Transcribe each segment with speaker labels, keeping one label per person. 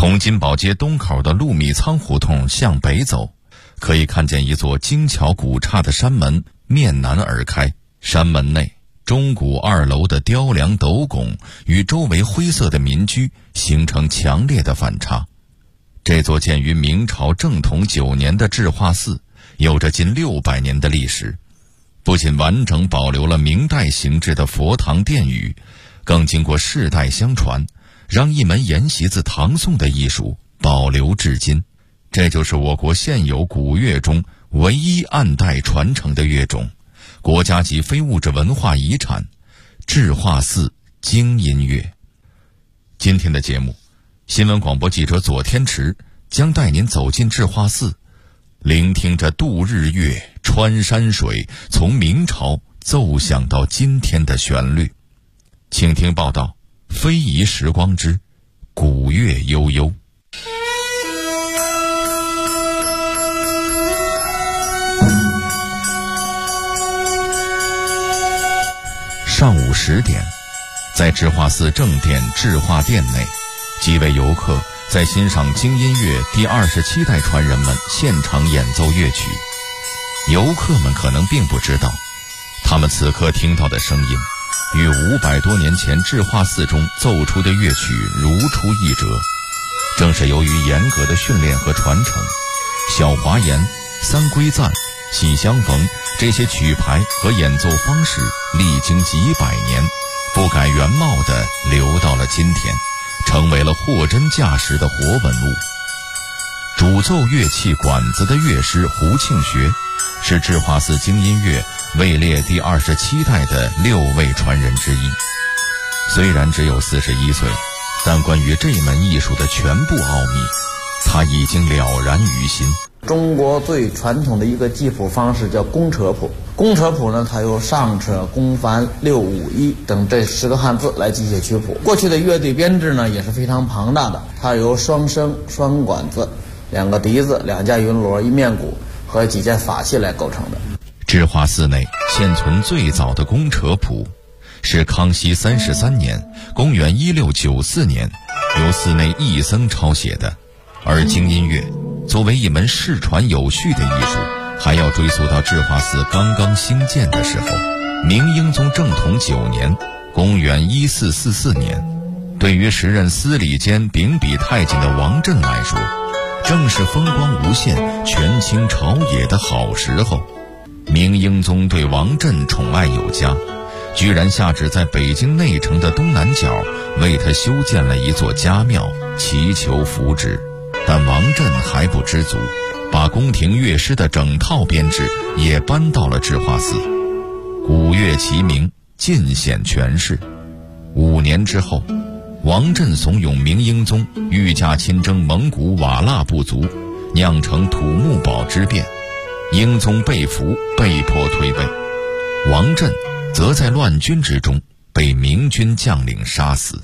Speaker 1: 从金宝街东口的陆米仓胡同向北走，可以看见一座精巧古刹的山门面南而开。山门内钟鼓2楼的雕梁斗拱与周围灰色的民居形成强烈的反差。这座建于明朝正统9年的智化寺有着近600年的历史，不仅完整保留了明代形制的佛堂殿宇，更经过世代相传，让一门沿袭自唐宋的艺术保留至今。这就是我国现有古乐中唯一按代传承的乐种，国家级非物质文化遗产智化寺京音乐。今天的节目，新闻广播记者左天池将带您走进智化寺，聆听着度日月穿山水从明朝奏响到今天的旋律。请听报道，非遗时光之古乐悠悠。上午10点，在智化寺正殿智化殿内，几位游客在欣赏京音乐第27代传人们现场演奏乐曲。游客们可能并不知道，他们此刻听到的声音与500多年前智化寺中奏出的乐曲如出一辙。正是由于严格的训练和传承，小华言、三归赞、喜相逢这些曲牌和演奏方式历经几百年，不改原貌地流到了今天，成为了货真价实的活文物。主奏乐器管子的乐师胡庆学是智化寺京音乐位列第27代的6位传人之一。虽然只有41岁，但关于这门艺术的全部奥秘，他已经了然于心。
Speaker 2: 中国最传统的一个记谱方式叫公车谱。公车谱呢，它由上车、公繁、六五一等这10个汉字来记写曲谱。过去的乐队编制呢也是非常庞大的，它由双笙、双管子、2个笛子、2架云锣、1面鼓和几件法器来构成的。
Speaker 1: 智化寺内现存最早的公车谱是康熙33年公元1694年由寺内义僧抄写的。而京音乐作为一门世传有序的艺术，还要追溯到智化寺刚刚兴建的时候，明英宗正统9年公元1444年。对于时任司礼监秉笔太监的王振来说，正是风光无限、权倾朝野的好时候。明英宗对王振宠爱有加，居然下旨在北京内城的东南角为他修建了一座家庙，祈求福祉。但王振还不知足，把宫廷乐师的整套编制也搬到了智化寺，古乐齐鸣，尽显权势。5年之后，王振怂恿明英宗御驾亲征蒙古瓦剌部族，酿成土木堡之变，英宗被俘，被迫退位。王振则在乱军之中被明军将领杀死。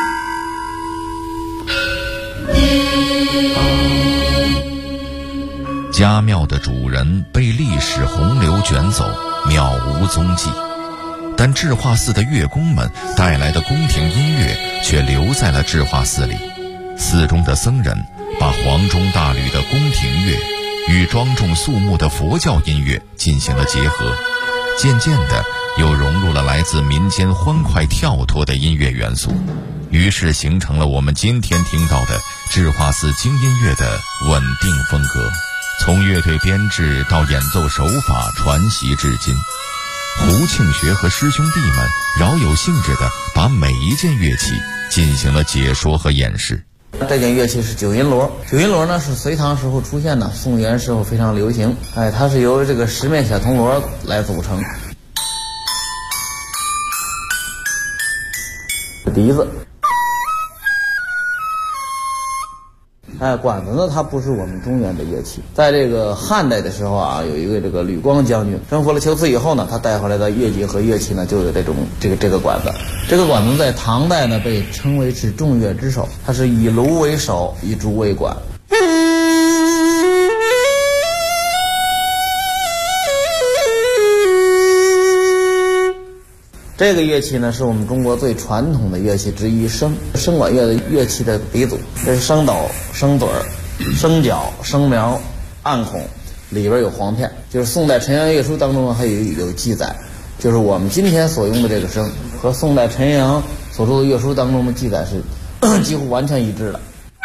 Speaker 1: 家庙的主人被历史洪流卷走，渺无踪迹，但智化寺的乐工们带来的宫廷音乐却留在了智化寺里。寺中的僧人把黄钟大吕的宫廷乐与庄重肃穆的佛教音乐进行了结合，渐渐的又融入了来自民间欢快跳脱的音乐元素，于是形成了我们今天听到的智化寺京音乐的稳定风格。从乐队编制到演奏手法传习至今，胡庆学和师兄弟们饶有兴致地把每一件乐器进行了解说和演示。
Speaker 2: 这件乐器是9音锣。9音锣呢是隋唐时候出现的，宋元时候非常流行。它是由这个10面小铜锣来组成。笛子。管子呢，它不是我们中原的乐器。在这个汉代的时候啊，有一个这个吕光将军征服了龟兹以后呢，他带回来的乐器和乐器呢，就有这个管子。这个管子在唐代呢，被称为是众乐之首，它是以芦为首，以竹为管。 这个乐器呢，是我们中国最传统的乐器之一，笙管乐的乐器的鼻祖。这是笙斗、笙嘴、笙角、笙苗、暗孔，里边有簧片。就是宋代陈阳乐书当中还有记载，就是我们今天所用的这个笙和宋代陈阳所著的乐书当中的记载是几乎完全一致的。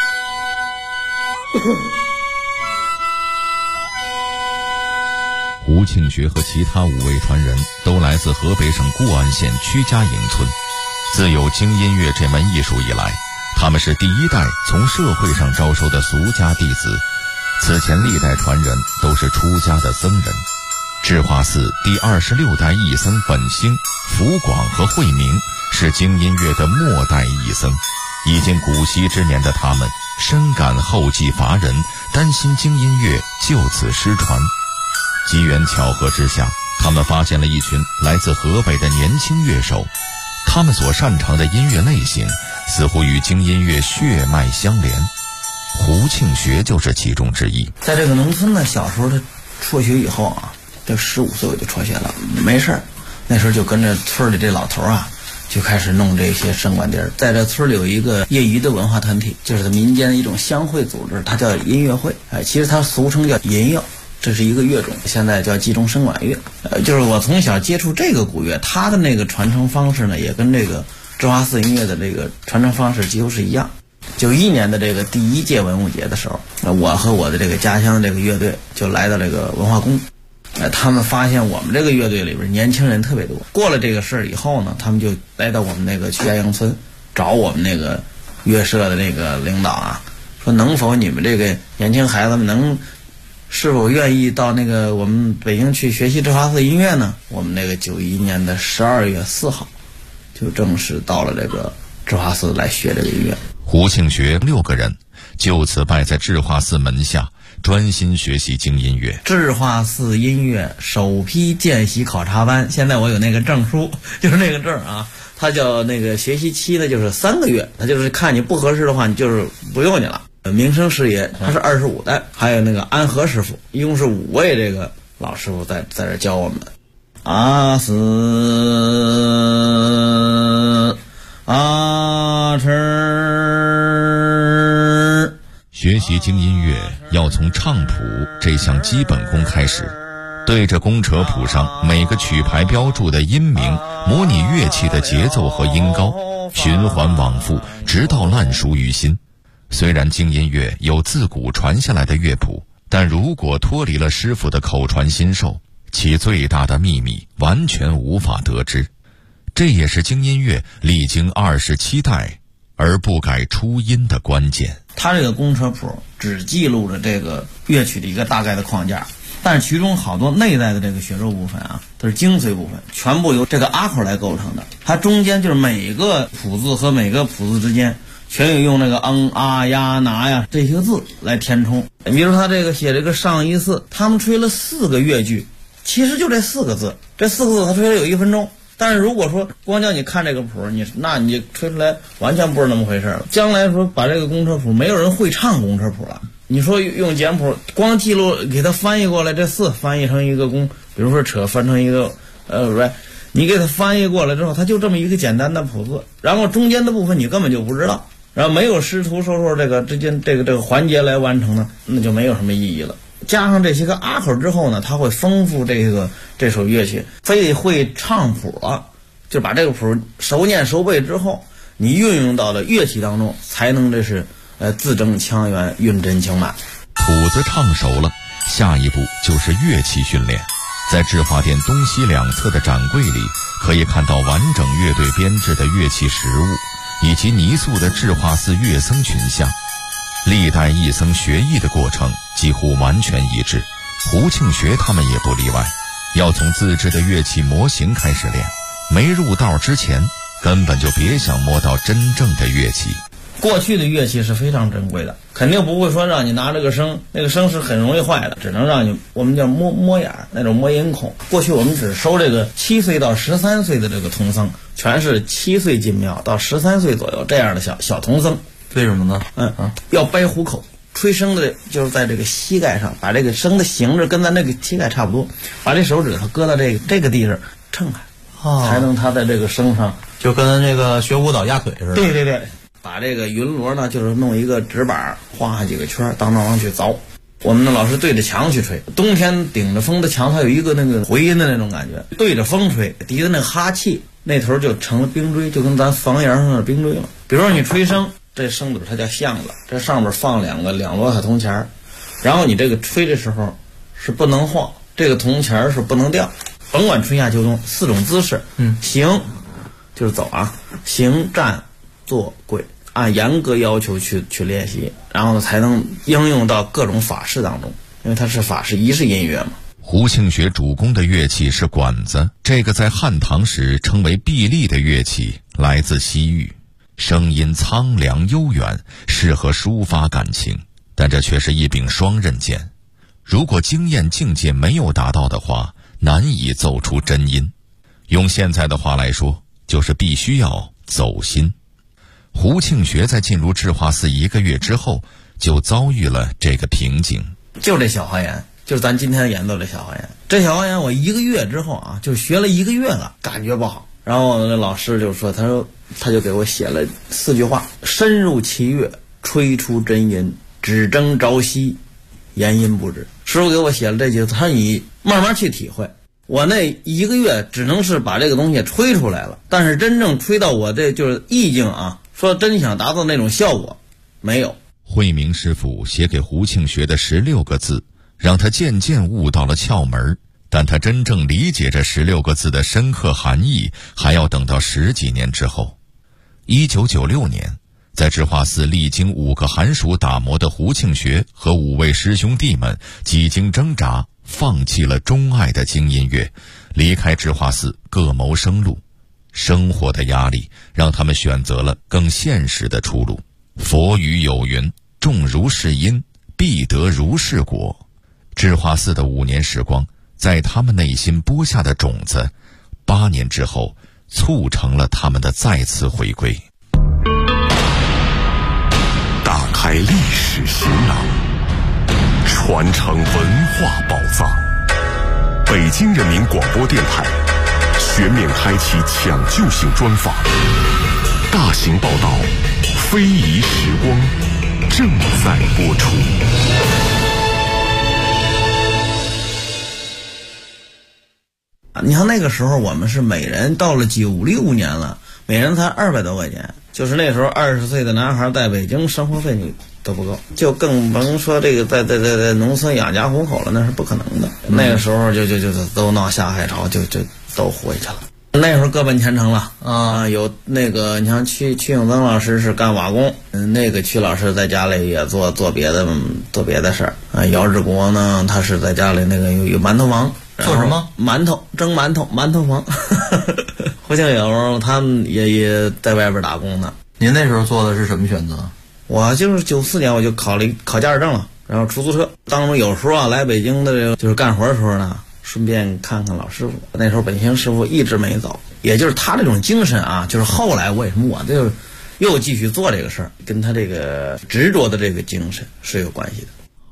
Speaker 1: 胡庆学和其他5位传人都来自河北省固安县曲家营村。自有京音乐这门艺术以来，他们是第一代从社会上招收的俗家弟子。此前历代传人都是出家的僧人。智化寺第26代义僧本兴、福广和慧明是京音乐的末代义僧。已经古稀之年的他们深感后继乏人，担心京音乐就此失传。机缘巧合之下，他们发现了一群来自河北的年轻乐手，他们所擅长的音乐类型似乎与京音乐血脉相连。胡庆学就是其中之一。
Speaker 2: 在这个农村呢，小时候他辍学以后啊，这15岁我就辍学了，没事儿，那时候就跟着村里这老头啊，就开始弄这些笙管笛。在这村里有一个业余的文化团体，就是民间的一种乡会组织，它叫音乐会。其实它俗称叫银乐。这是一个乐种，现在叫集中笙管乐。就是我从小接触这个古乐，它的那个传承方式呢，也跟这个智化寺音乐的这个传承方式几乎是一样。91年的这个第1届文物节的时候，我和我的这个家乡这个乐队就来到这个文化宫。他们发现我们这个乐队里边年轻人特别多。过了这个事儿以后呢，他们就来到我们那个曲家营村，找我们那个乐社的那个领导啊，说能否你们这个年轻孩子们是否愿意到那个我们北京去学习智化寺音乐呢？我们那个91年的12月4号就正式到了这个智化寺来学这个音乐。
Speaker 1: 胡庆学6个人就此拜在智化寺门下，专心学习京音乐。
Speaker 2: 智化寺音乐首批见习考察班，现在我有那个证书，就是那个证啊，它叫那个学习期呢，就是3个月，它就是看你不合适的话，你就是不用你了。名声师爷他是25代，还有那个安和师傅，一共是5位这个老师傅在这教我们。阿斯阿吃。
Speaker 1: 学习京音乐要从唱谱这项基本功开始，对着弓扯谱上每个曲牌标注的音名，模拟乐器的节奏和音高，循环往复，直到烂熟于心。虽然京音乐有自古传下来的乐谱，但如果脱离了师傅的口传心授，其最大的秘密完全无法得知。这也是京音乐历经27代而不改初音的关键。
Speaker 2: 它这个弓扯谱只记录了这个乐曲的一个大概的框架，但是其中好多内在的这个血肉部分啊，都是精髓部分，全部由这个阿口来构成的。它中间就是每个谱字和每个谱字之间全有用那个啊呀拿呀这些字来填充。比如他这个写这个上一四，他们吹了4个乐句，其实就这4个字，这4个字他吹了有1分钟。但是如果说光叫你看这个谱，那你吹出来完全不是那么回事了。将来说把这个弓扯谱，没有人会唱弓扯谱了。你说用简谱光记录给它翻译过来，这4翻译成一个弓，比如说扯翻成一个你给它翻译过来之后，它就这么一个简单的谱字，然后中间的部分你根本就不知道，然后没有师徒授受这个之间这个环节来完成呢，那就没有什么意义了。加上这些个阿口之后呢，它会丰富这首乐器。非得会唱谱了，就把这个谱熟念熟背之后，你运用到了乐器当中，才能这是字正腔圆，韵真情满。
Speaker 1: 谱子唱熟了，下一步就是乐器训练。在智化殿东西两侧的展柜里，可以看到完整乐队编制的乐器实物，以及泥塑的智化寺乐僧群像。历代义僧学艺的过程几乎完全一致，胡庆学他们也不例外，要从自制的乐器模型开始练，没入道之前根本就别想摸到真正的乐器。
Speaker 2: 过去的乐器是非常珍贵的，肯定不会说让你拿这个笙，那个笙是很容易坏的，只能让你我们叫摸眼那种摸音孔。过去我们只收这个7岁到13岁的这个童僧，全是7岁进庙到13岁左右这样的小童僧。
Speaker 3: 为什么呢？
Speaker 2: 要掰虎口。吹笙的就是在这个膝盖上，把这个笙的形制跟咱那个膝盖差不多，把这手指头搁到这个地上撑开， 才能他在这个声上
Speaker 3: 就跟那个学舞蹈压腿似的。
Speaker 2: 对对对，把这个云锣呢，就是弄一个纸板画上几个圈，当往去凿。我们的老师对着墙去吹，冬天顶着风的墙，它有一个那个回音的那种感觉，对着风吹，底下那个哈气那头就成了冰锥，就跟咱房檐上的冰锥了。比如说你吹笙，这笙嘴它叫巷子，这上面放两摞小铜钱，然后你这个吹的时候是不能晃，这个铜钱是不能掉，甭管春夏秋冬4种姿势。行就是走啊，行站坐跪，按严格要求去练习，然后呢才能应用到各种法事当中，因为它是法事仪式音乐嘛。
Speaker 1: 胡庆学主攻的乐器是管子，这个在汉唐时称为碧篥的乐器来自西域，声音苍凉悠远，适合抒发感情，但这却是一柄双刃剑。如果经验境界没有达到的话，难以奏出真音。用现在的话来说，就是必须要走心。胡庆学在进入智化寺1个月之后，就遭遇了这个瓶颈。
Speaker 2: 就这小花言，就是咱今天演奏这小花言。这小花言我1个月之后啊，就学了1个月了，感觉不好。然后那老师就说，他就给我写了4句话：深入其乐，吹出真音，只争朝夕，言音不止。师傅给我写了这几个字，他说你慢慢去体会。我那1个月只能是把这个东西吹出来了，但是真正吹到我这就是意境啊，说真想达到那种效果，没有。
Speaker 1: 慧明师傅写给胡庆学的16个字，让他渐渐悟到了窍门，但他真正理解这16个字的深刻含义，还要等到10几年之后。1996年，在智化寺历经5个寒暑打磨的胡庆学和5位师兄弟们几经挣扎，放弃了钟爱的京音乐，离开智化寺各谋生路。生活的压力让他们选择了更现实的出路。佛语有云，种如是因，必得如是果。智化寺的5年时光，在他们内心播下的种子，8年之后促成了他们的再次回归。
Speaker 4: 打开历史行囊，传承文化宝藏。北京人民广播电台全面开启抢救性专访，大型报道非遗时光正在播出。
Speaker 2: 你看那个时候我们是每人到了96年了，每人才200多块钱，就是那时候20岁的男孩在北京生活费你都不够，就更甭说这个在农村养家糊口了，那是不可能的。那个时候就都闹下海潮，就都回去了。那时候各奔前程了啊！有那个你像曲永增老师是干瓦工，那个曲老师在家里也做别的事儿啊。姚志国呢，他是在家里那个有馒头房。
Speaker 3: 做什么？
Speaker 2: 馒头，蒸馒头房。胡庆友他们也在外边打工呢。
Speaker 3: 您那时候做的是什么选择？
Speaker 2: 我就是94年我就考驾驶证了，然后出租车。当中有时候啊来北京的这个就是干活的时候呢，顺便看看老师傅。那时候本兴师傅一直没走，也就是他这种精神啊，就是后来为什么我就又继续做这个事儿，跟他这个执着的这个精神是有关系的。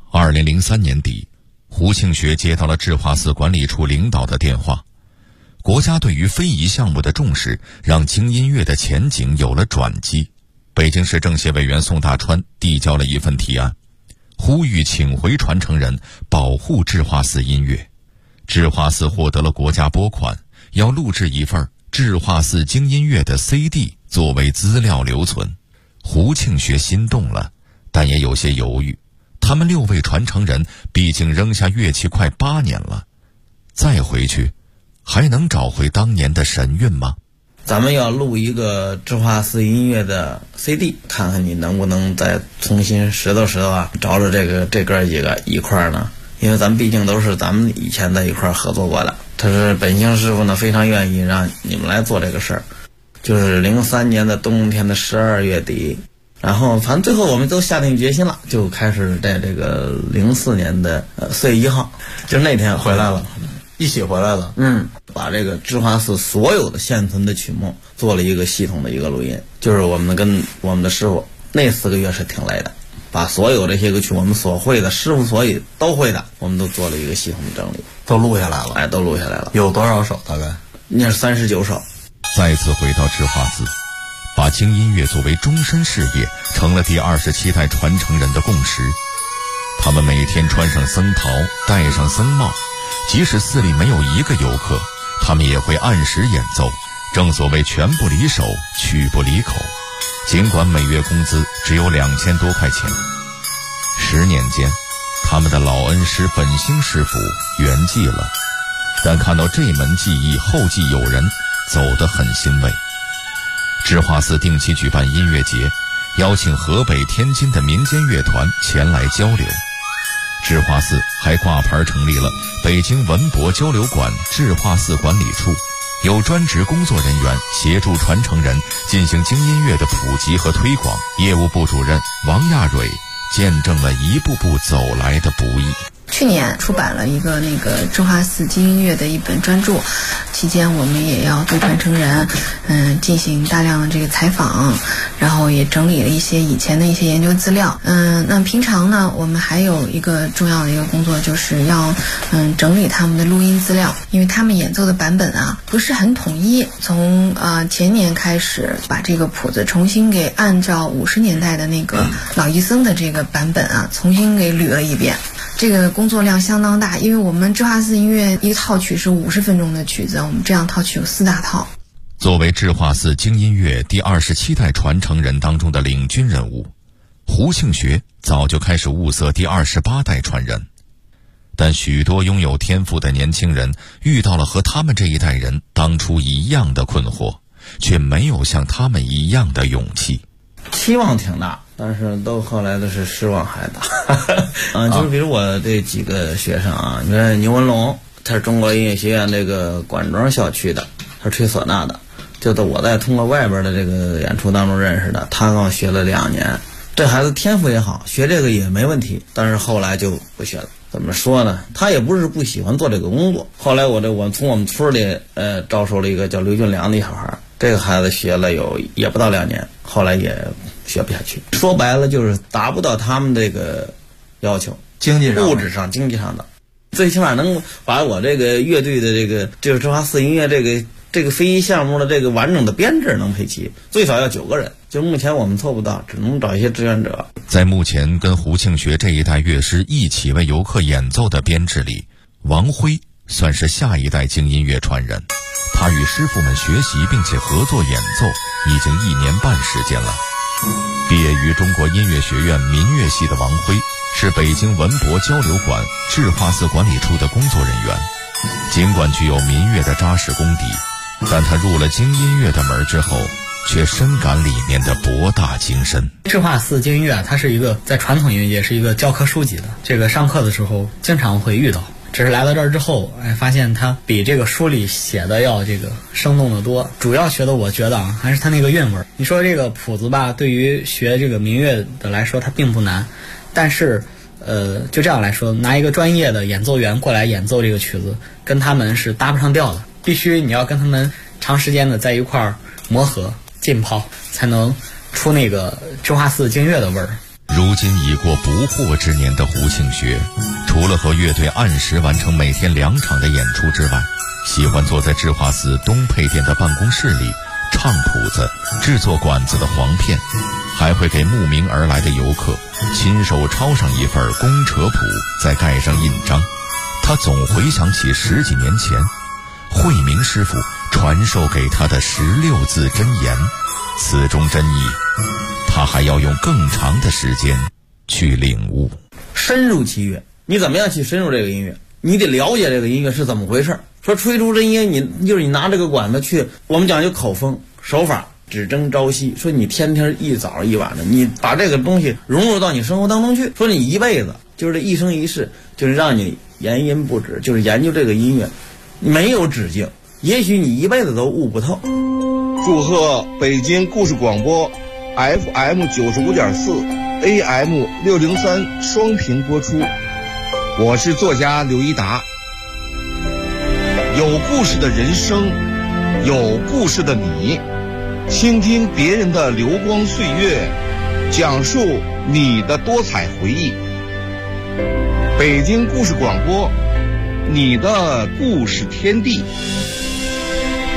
Speaker 1: 2003年底，胡庆学接到了智化寺管理处领导的电话。国家对于非遗项目的重视，让京音乐的前景有了转机。北京市政协委员宋大川递交了一份提案，呼吁请回传承人，保护智化寺音乐。智化寺获得了国家拨款，要录制一份智化寺京音乐的 CD 作为资料留存。胡庆学心动了，但也有些犹豫。他们6位传承人毕竟扔下乐器快8年了，再回去还能找回当年的神韵吗？
Speaker 2: 咱们要录一个智化寺音乐的 CD， 看看你能不能再重新拾掇啊，找着这哥几个一块儿呢？因为咱们毕竟都是咱们以前在一块儿合作过的。他是本兴师傅呢，非常愿意让你们来做这个事儿。就是03年的冬天的12月底，然后反正最后我们都下定决心了，就开始在这个04年的4月1号，就那天
Speaker 3: 回来了。一起回来了，
Speaker 2: 把这个智化寺所有的现存的曲目做了一个系统的一个录音，就是我们跟我们的师傅那4个月是挺累的，把所有这些个曲我们所会的师傅所以都会的，我们都做了一个系统的整理，
Speaker 3: 都录下来了。
Speaker 2: 都录下来了。
Speaker 3: 有多少首大概？
Speaker 2: 念39首。
Speaker 1: 再次回到智化寺，把京音乐作为终身事业，成了第27代传承人的共识。他们每天穿上僧袍，戴上僧帽，即使寺里没有一个游客，他们也会按时演奏。正所谓拳不离手，曲不离口。尽管每月工资只有2000多块钱，10年间，他们的老恩师本兴师傅圆寂了。但看到这门技艺后继有人，走得很欣慰。智化寺定期举办音乐节，邀请河北、天津的民间乐团前来交流。智化寺还挂牌成立了北京文博交流馆智化寺管理处，有专职工作人员协助传承人进行京音乐的普及和推广。业务部主任王亚蕊见证了一步步走来的不易。
Speaker 5: 去年出版了一个智化寺京音乐的一本专著，期间我们也要对传承人进行大量的这个采访，然后也整理了一些以前的一些研究资料。那平常呢，我们还有一个重要的一个工作，就是要整理他们的录音资料，因为他们演奏的版本啊不是很统一。从前年开始，把这个谱子重新给按照50年代的那个老艺僧的这个版本啊重新给捋了一遍。这个工作量相当大，因为我们智化寺音乐一个套曲是50分钟的曲子，我们这样套曲有4大套。
Speaker 1: 作为智化寺京音乐第27代传承人当中的领军人物，胡庆学早就开始物色第28代传人，但许多拥有天赋的年轻人遇到了和他们这一代人当初一样的困惑，却没有像他们一样的勇气。
Speaker 2: 期望挺大，但是都后来的是失望还大。就是比如我这几个学生啊，你看牛文龙，他是中国音乐学院这个管庄校区的，他是吹唢呐的，就是我在通过外边的这个演出当中认识的，他跟我学了2年。这孩子天赋也好，学这个也没问题，但是后来就不学了。怎么说呢？他也不是不喜欢做这个工作。后来我从我们村里招收了一个叫刘俊良的小孩，这个孩子学了也不到2年，后来也学不下去。说白了就是达不到他们这个要求，
Speaker 3: 经济上、
Speaker 2: 物质上、经济上的，最起码能把我这个乐队的就是智化寺音乐这个非遗项目的这个完整的编制能配齐，最少要9个人。就目前我们做不到，只能找一些志愿者。
Speaker 1: 在目前跟胡庆学这一代乐师一起为游客演奏的编制里，王辉算是下一代京音乐传人。他与师傅们学习并且合作演奏已经1年半时间了。毕业于中国音乐学院民乐系的王辉，是北京文博交流馆智化寺管理处的工作人员。尽管具有民乐的扎实功底，但他入了京音乐的门之后，却深感里面的博大精深。
Speaker 6: 智化寺京音乐它是一个在传统音乐界是一个教科书级的，这个上课的时候经常会遇到。只是来到这儿之后，发现它比这个书里写的要这个生动的多。主要学的我觉得还是它那个韵味。你说这个谱子吧，对于学这个民乐的来说它并不难，但是就这样来说，拿一个专业的演奏员过来演奏这个曲子，跟他们是搭不上调的。必须你要跟他们长时间的在一块儿磨合浸泡，才能出那个智化寺京乐的味儿。
Speaker 7: 如今已过不惑之年的胡庆学，除了和乐队按时完成每天2场的演出之外，喜欢坐在智化寺东配殿的办公室里唱谱子、制作管子的簧片，还会给慕名而来的游客亲手抄上一份公扯谱，再盖上印章。他总回想起10几年前慧明师傅传授给他的16字真言，此中真意他还要用更长的时间去领悟。
Speaker 2: 深入其乐，你怎么样去深入这个音乐？你得了解这个音乐是怎么回事。说吹出真音，你拿这个管子去，我们讲究口风手法，只争朝夕。说你天天一早一晚的，你把这个东西融入到你生活当中去。说你一辈子就是这一生一世，就是让你研音不止，就是研究这个音乐，没有止境。也许你一辈子都悟不透。
Speaker 8: 祝贺北京故事广播 FM 95.4 AM 603双屏播出。我是作家刘一达。有故事的人生，有故事的你，倾听别人的流光岁月，讲述你的多彩回忆。北京故事广播，你的故事天地。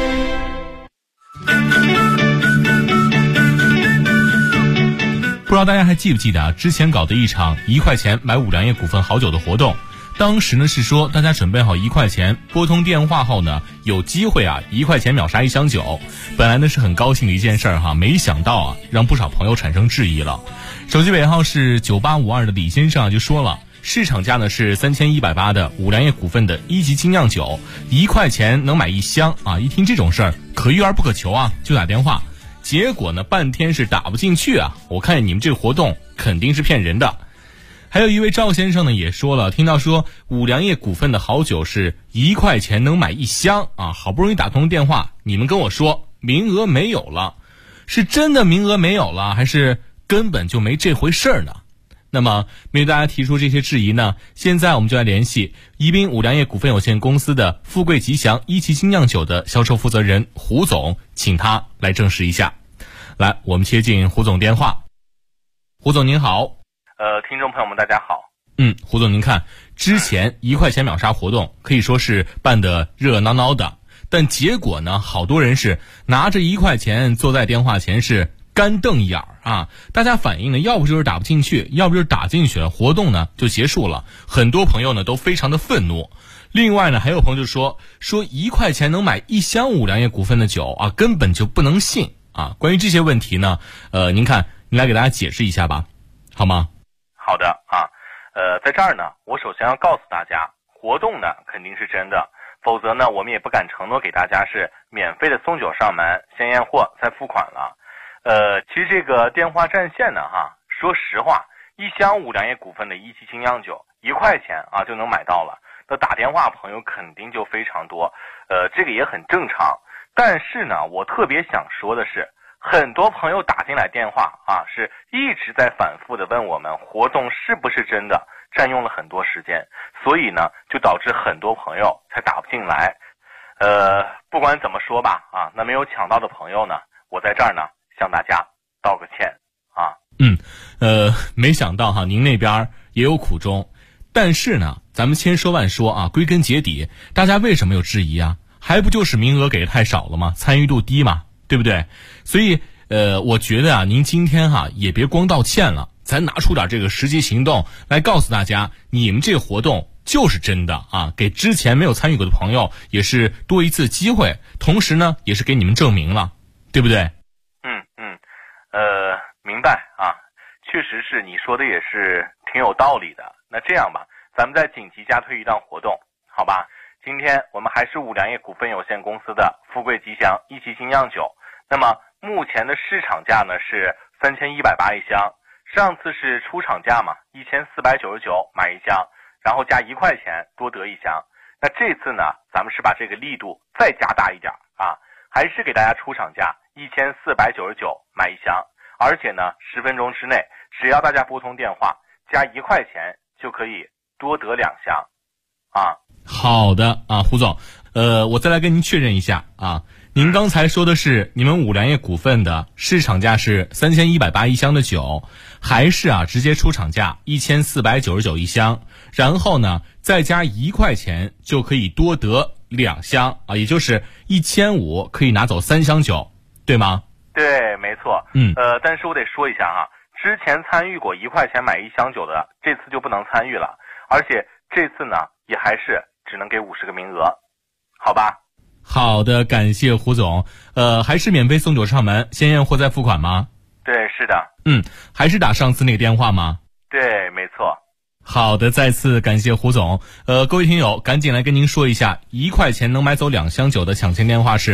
Speaker 9: 不知道大家还记不记得啊？之前搞的一场1块钱买五粮液股份好酒的活动，当时呢是说大家准备好1块钱，拨通电话后呢，有机会啊1块钱秒杀1箱酒。本来呢是很高兴的一件事儿哈，没想到啊让不少朋友产生质疑了。手机尾号是9852的李先生啊就说了，市场价呢是3180的五粮液股份的1级精酿酒，1块钱能买1箱啊！一听这种事儿，可遇而不可求啊，就打电话。结果呢，半天是打不进去啊！我看你们这个活动肯定是骗人的。还有一位赵先生呢也说了，听到说五粮液股份的好酒是1块钱能买1箱啊，好不容易打通电话，你们跟我说名额没有了，是真的名额没有了，还是根本就没这回事儿呢？那么面对大家提出这些质疑呢，现在我们就来联系宜宾五粮液股份有限公司的富贵吉祥1级精酿酒的销售负责人胡总，请他来证实一下。来，我们接进胡总电话。胡总您好。
Speaker 10: 听众朋友们大家好。
Speaker 9: 胡总您看，之前1块钱秒杀活动可以说是办得热闹闹的，但结果呢，好多人是拿着1块钱坐在电话前是干瞪眼啊！大家反映呢，要不就是打不进去，要不就是打进去了，活动呢就结束了。很多朋友呢都非常的愤怒。另外呢，还有朋友就说1块钱能买1箱五粮液股份的酒啊，根本就不能信啊！关于这些问题呢，您看，您来给大家解释一下吧，好吗？
Speaker 10: 好的啊，在这儿呢，我首先要告诉大家，活动呢肯定是真的，否则呢，我们也不敢承诺给大家是免费的送酒上门，先验货再付款了。其实这个电话占线呢，说实话，1箱五粮液股份的1级精酿酒1块钱啊就能买到了，那打电话朋友肯定就非常多，这个也很正常。但是呢，我特别想说的是，很多朋友打进来电话啊，是一直在反复的问我们活动是不是真的，占用了很多时间，所以呢，就导致很多朋友才打不进来。不管怎么说吧，啊，那没有抢到的朋友呢，我在这儿呢向大家道个歉啊。
Speaker 9: 没想到哈，您那边也有苦衷，但是呢，咱们千说万说啊，归根结底，大家为什么有质疑啊？还不就是名额给的太少了吗？参与度低嘛，对不对？所以我觉得啊，您今天也别光道歉了，咱拿出点这个实际行动来告诉大家，你们这个活动就是真的啊，给之前没有参与过的朋友也是多一次机会，同时呢，也是给你们证明了，对不对？
Speaker 10: 明白啊，确实是你说的也是挺有道理的。那这样吧，咱们再紧急加推一档活动，好吧？今天我们还是五粮液股份有限公司的富贵吉祥1级精酿酒，那么目前的市场价呢是3180一箱，上次是出厂价嘛，1499买1箱，然后加1块钱多得1箱。那这次呢，咱们是把这个力度再加大一点啊，还是给大家出厂价1499买1箱，而且呢10分钟之内，只要大家拨通电话加1块钱就可以多得2箱啊。
Speaker 9: 好的啊，胡总，我再来跟您确认一下啊，您刚才说的是你们五粮液股份的市场价是3180一箱的酒，还是啊直接出厂价1499一箱，然后呢再加1块钱就可以多得2箱啊，也就是1500可以拿走3箱酒，对吗？
Speaker 10: 对，没错。但是我得说一下哈，之前参与过1块钱买1箱酒的，这次就不能参与了，而且这次呢也还是只能给50个名额，好吧？
Speaker 9: 好的，感谢胡总。还是免费送酒上门，先验货再付款吗？
Speaker 10: 对，是的。
Speaker 9: 还是打上次那个电话吗？
Speaker 10: 对，没错。
Speaker 9: 好的，再次感谢胡总。各位听友，赶紧来跟您说一下，1块钱能买走2箱酒的抢钱电话是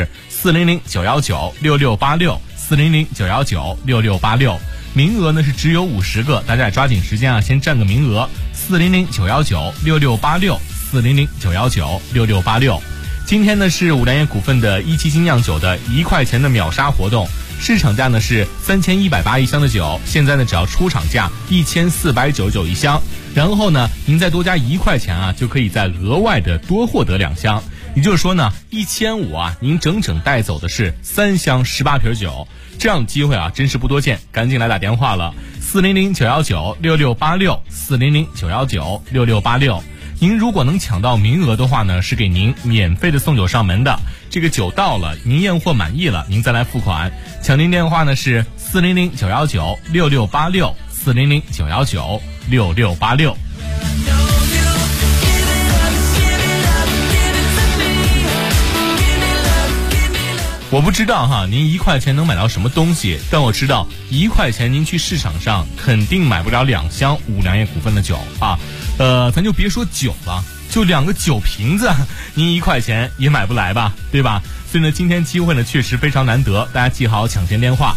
Speaker 9: 400-919-6686，400-919-6686。名额呢是只有50个，大家也抓紧时间啊，先占个名额。400-919-6686，400-919-6686。今天呢是五粮液股份的1级精酿酒的1块钱的秒杀活动，市场价呢是3180一箱的酒，现在呢只要出厂价1499一箱，然后呢您再多加1块钱啊，就可以再额外的多获得2箱，也就是说呢1500啊，您整整带走的是3箱18瓶酒，这样的机会啊真是不多见，赶紧来打电话了，400-919-6686，400-919-6686。 您如果能抢到名额的话呢，是给您免费的送酒上门的。这个酒到了，您验货满意了，您再来付款。抢订电话呢是400-919-6686，400-919-6686。我不知道哈，您1块钱能买到什么东西，但我知道1块钱您去市场上肯定买不了2箱五粮液股份的酒啊。咱就别说酒了，就2个酒瓶子，您1块钱也买不来吧，对吧？所以呢，今天机会呢确实非常难得，大家记好抢先电话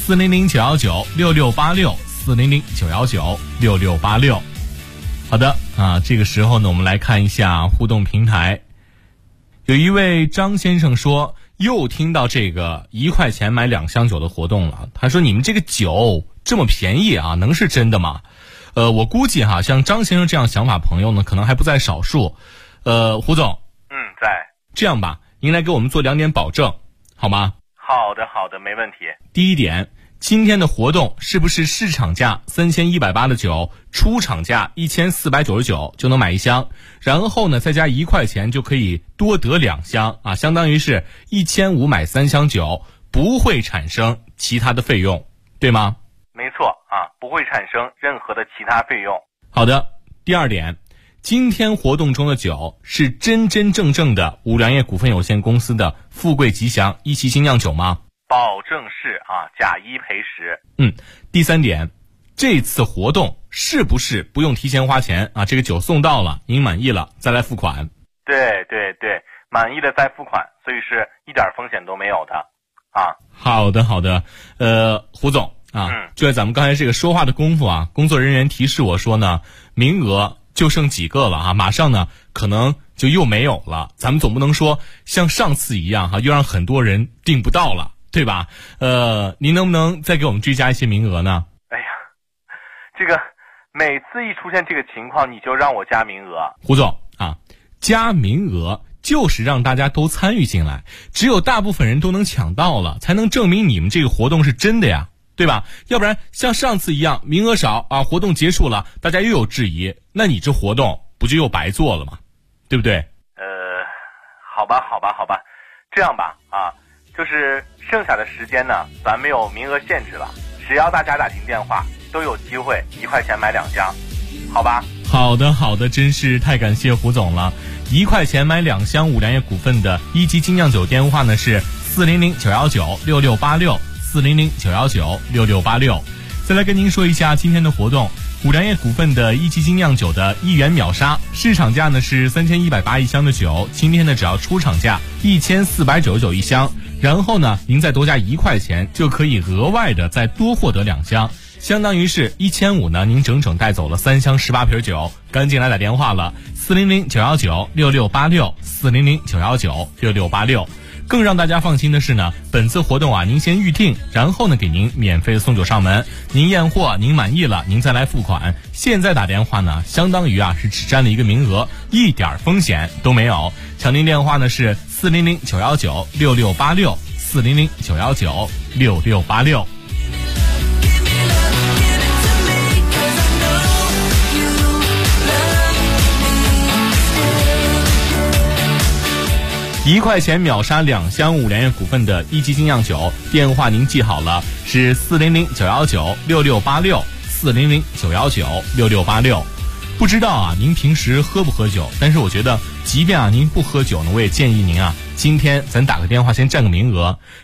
Speaker 9: ：400-919-6686，400-919-6686。好的啊，这个时候呢，我们来看一下互动平台。有一位张先生说，又听到这个1块钱买2箱酒的活动了。他说：“你们这个酒这么便宜啊，能是真的吗？”我估计哈，像张先生这样想法朋友呢，可能还不在少数。胡总，
Speaker 10: 在。
Speaker 9: 这样吧，您来给我们做2点保证，好吗？
Speaker 10: 好的，没问题。
Speaker 9: 第一点，今天的活动是不是市场价3180的酒，出厂价1499就能买1箱，然后呢再加1块钱就可以多得2箱啊，相当于是1500买3箱酒，不会产生其他的费用，对吗？
Speaker 10: 没错啊，不会产生任何的其他费用。
Speaker 9: 好的，第二点，今天活动中的酒是真正的五粮液股份有限公司的富贵吉祥一期精酿酒吗？
Speaker 10: 保证是啊，假一赔10。
Speaker 9: 第三点，这次活动是不是不用提前花钱啊？这个酒送到了，您满意了再来付款。
Speaker 10: 对，满意了再付款，所以是一点风险都没有的啊。
Speaker 9: 好的，胡总啊，就在咱们刚才这个说话的功夫啊，工作人员提示我说呢，名额就剩几个了啊，马上呢可能就又没有了。咱们总不能说像上次一样哈，又让很多人订不到了，对吧？您能不能再给我们追加一些名额呢？
Speaker 10: 哎呀，这个每次一出现这个情况，你就让我加名额。
Speaker 9: 胡总啊，加名额就是让大家都参与进来，只有大部分人都能抢到了，才能证明你们这个活动是真的呀，对吧？要不然像上次一样名额少啊，活动结束了大家又有质疑，那你这活动不就又白做了吗？对不对？
Speaker 10: 好吧，这样吧啊，就是剩下的时间呢，咱没有名额限制了，只要大家打进电话都有机会1块钱买2箱，好吧？
Speaker 9: 好的，真是太感谢胡总了。1块钱买2箱五粮液股份的一级精酿酒电话呢是400-919-6686，400-919-6686。再来跟您说一下今天的活动，五粮液股份的一级精酿酒的1元秒杀，市场价呢是31801箱的酒，今天呢只要出厂价14991箱，然后呢您再多加1块钱就可以额外的再多获得2箱，相当于是1500呢您整整带走了3箱18瓶酒。赶紧来打电话了，400-919-6686，400-919-6686。更让大家放心的是呢，本次活动啊，您先预定，然后呢给您免费的送酒上门，您验货您满意了，您再来付款。现在打电话呢，相当于啊是只占了一个名额，一点风险都没有。抢订电话呢是400-919-6686，400-919-6686。1块钱秒杀2箱五粮液股份的一级精酿酒，电话您记好了，是400-919-6686，400-919-6686。不知道啊，您平时喝不喝酒？但是我觉得，即便啊您不喝酒呢，我也建议您啊，今天咱打个电话先占个名额。